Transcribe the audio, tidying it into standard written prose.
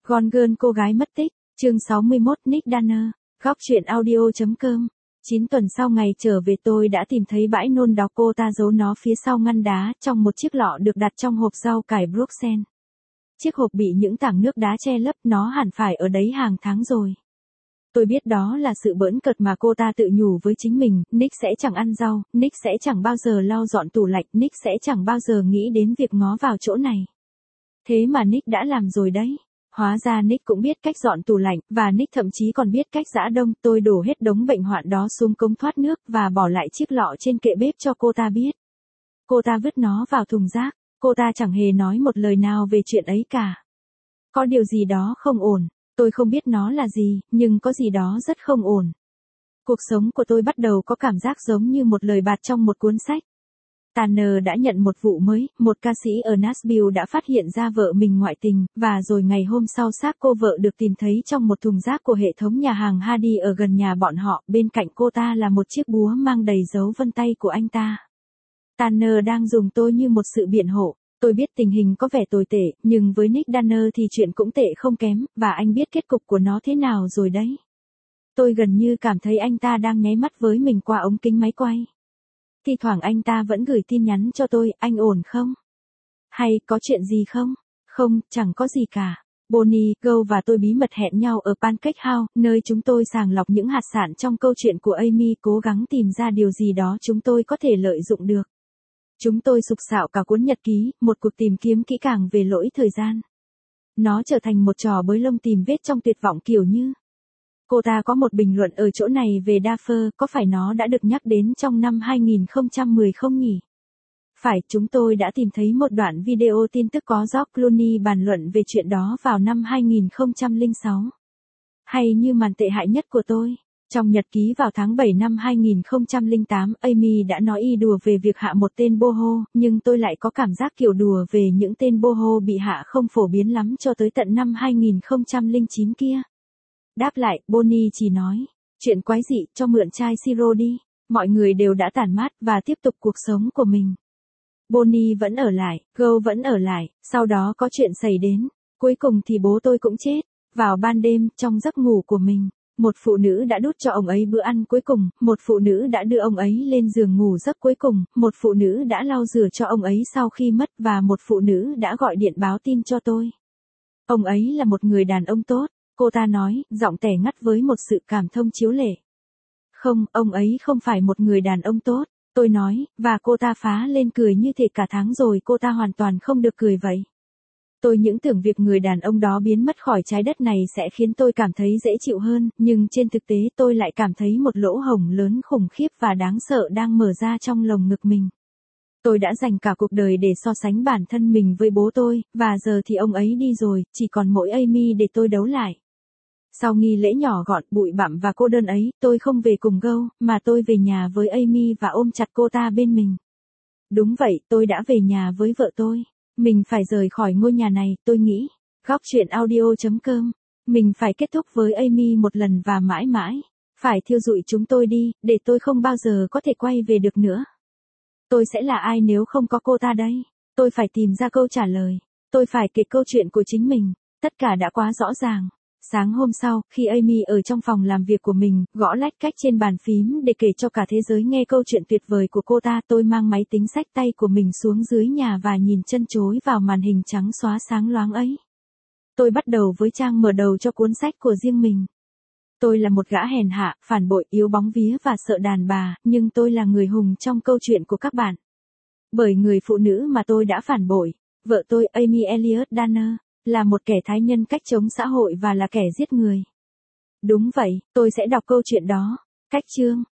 Gone Girl cô gái mất tích, chương 61 Nick Danner, góc truyện audio.com. 9 tuần sau ngày trở về tôi đã tìm thấy bãi nôn đó, cô ta giấu nó phía sau ngăn đá trong một chiếc lọ được đặt trong hộp rau cải Bruxelles. Chiếc hộp bị những tảng nước đá che lấp, nó hẳn phải ở đấy hàng tháng rồi. Tôi biết đó là sự bỡn cợt mà cô ta tự nhủ với chính mình, Nick sẽ chẳng ăn rau, Nick sẽ chẳng bao giờ lau dọn tủ lạnh, Nick sẽ chẳng bao giờ nghĩ đến việc ngó vào chỗ này. Thế mà Nick đã làm rồi đấy. Hóa ra Nick cũng biết cách dọn tủ lạnh, và Nick thậm chí còn biết cách giã đông. Tôi đổ hết đống bệnh hoạn đó xuống cống thoát nước và bỏ lại chiếc lọ trên kệ bếp cho cô ta biết. Cô ta vứt nó vào thùng rác, cô ta chẳng hề nói một lời nào về chuyện ấy cả. Có điều gì đó không ổn, tôi không biết nó là gì, nhưng có gì đó rất không ổn. Cuộc sống của tôi bắt đầu có cảm giác giống như một lời bạt trong một cuốn sách. Tanner đã nhận một vụ mới, một ca sĩ ở Nashville đã phát hiện ra vợ mình ngoại tình, và rồi ngày hôm sau xác cô vợ được tìm thấy trong một thùng rác của hệ thống nhà hàng Hardy ở gần nhà bọn họ, bên cạnh cô ta là một chiếc búa mang đầy dấu vân tay của anh ta. Tanner đang dùng tôi như một sự biện hộ. Tôi biết tình hình có vẻ tồi tệ, nhưng với Nick Danner thì chuyện cũng tệ không kém, và anh biết kết cục của nó thế nào rồi đấy. Tôi gần như cảm thấy anh ta đang nháy mắt với mình qua ống kính máy quay. Thi thoảng anh ta vẫn gửi tin nhắn cho tôi, anh ổn không? Hay, có chuyện gì không? Không, chẳng có gì cả. Bonnie, Go và tôi bí mật hẹn nhau ở Pancake House, nơi chúng tôi sàng lọc những hạt sạn trong câu chuyện của Amy, cố gắng tìm ra điều gì đó chúng tôi có thể lợi dụng được. Chúng tôi sục sạo cả cuốn nhật ký, một cuộc tìm kiếm kỹ càng về lỗi thời gian. Nó trở thành một trò bới lông tìm vết trong tuyệt vọng kiểu như. Cô ta có một bình luận ở chỗ này về Daffer, có phải nó đã được nhắc đến trong năm 2010 không nhỉ? Phải, chúng tôi đã tìm thấy một đoạn video tin tức có George Clooney bàn luận về chuyện đó vào năm 2006. Hay như màn tệ hại nhất của tôi. Trong nhật ký vào tháng 7 năm 2008, Amy đã nói y đùa về việc hạ một tên boho, nhưng tôi lại có cảm giác kiểu đùa về những tên boho bị hạ không phổ biến lắm cho tới tận năm 2009 kia. Đáp lại, Bonnie chỉ nói, chuyện quái dị, cho mượn chai siro đi. Mọi người đều đã tản mát và tiếp tục cuộc sống của mình. Bonnie vẫn ở lại, Go vẫn ở lại, sau đó có chuyện xảy đến. Cuối cùng thì bố tôi cũng chết. Vào ban đêm, trong giấc ngủ của mình, một phụ nữ đã đút cho ông ấy bữa ăn cuối cùng, một phụ nữ đã đưa ông ấy lên giường ngủ giấc cuối cùng, một phụ nữ đã lau rửa cho ông ấy sau khi mất, và một phụ nữ đã gọi điện báo tin cho tôi. Ông ấy là một người đàn ông tốt. Cô ta nói, giọng tẻ ngắt với một sự cảm thông chiếu lệ. Không, ông ấy không phải một người đàn ông tốt, tôi nói, và cô ta phá lên cười như thể cả tháng rồi cô ta hoàn toàn không được cười vậy. Tôi những tưởng việc người đàn ông đó biến mất khỏi trái đất này sẽ khiến tôi cảm thấy dễ chịu hơn, nhưng trên thực tế tôi lại cảm thấy một lỗ hổng lớn khủng khiếp và đáng sợ đang mở ra trong lồng ngực mình. Tôi đã dành cả cuộc đời để so sánh bản thân mình với bố tôi, và giờ thì ông ấy đi rồi, chỉ còn mỗi Amy để tôi đấu lại. Sau nghi lễ nhỏ gọn, bụi bặm và cô đơn ấy, tôi không về cùng Go, mà tôi về nhà với Amy và ôm chặt cô ta bên mình. Đúng vậy, tôi đã về nhà với vợ tôi. Mình phải rời khỏi ngôi nhà này, tôi nghĩ. Góc truyện audio.com. Mình phải kết thúc với Amy một lần và mãi mãi. Phải thiêu rụi chúng tôi đi, để tôi không bao giờ có thể quay về được nữa. Tôi sẽ là ai nếu không có cô ta đây? Tôi phải tìm ra câu trả lời. Tôi phải kể câu chuyện của chính mình. Tất cả đã quá rõ ràng. Sáng hôm sau, khi Amy ở trong phòng làm việc của mình, gõ lách cách trên bàn phím để kể cho cả thế giới nghe câu chuyện tuyệt vời của cô ta, tôi mang máy tính xách tay của mình xuống dưới nhà và nhìn chân chối vào màn hình trắng xóa sáng loáng ấy. Tôi bắt đầu với trang mở đầu cho cuốn sách của riêng mình. Tôi là một gã hèn hạ, phản bội, yếu bóng vía và sợ đàn bà, nhưng tôi là người hùng trong câu chuyện của các bạn. Bởi người phụ nữ mà tôi đã phản bội, vợ tôi Amy Elliott Danner, là một kẻ thái nhân cách chống xã hội và là kẻ giết người. Đúng vậy, tôi sẽ đọc câu chuyện đó. Cách chương.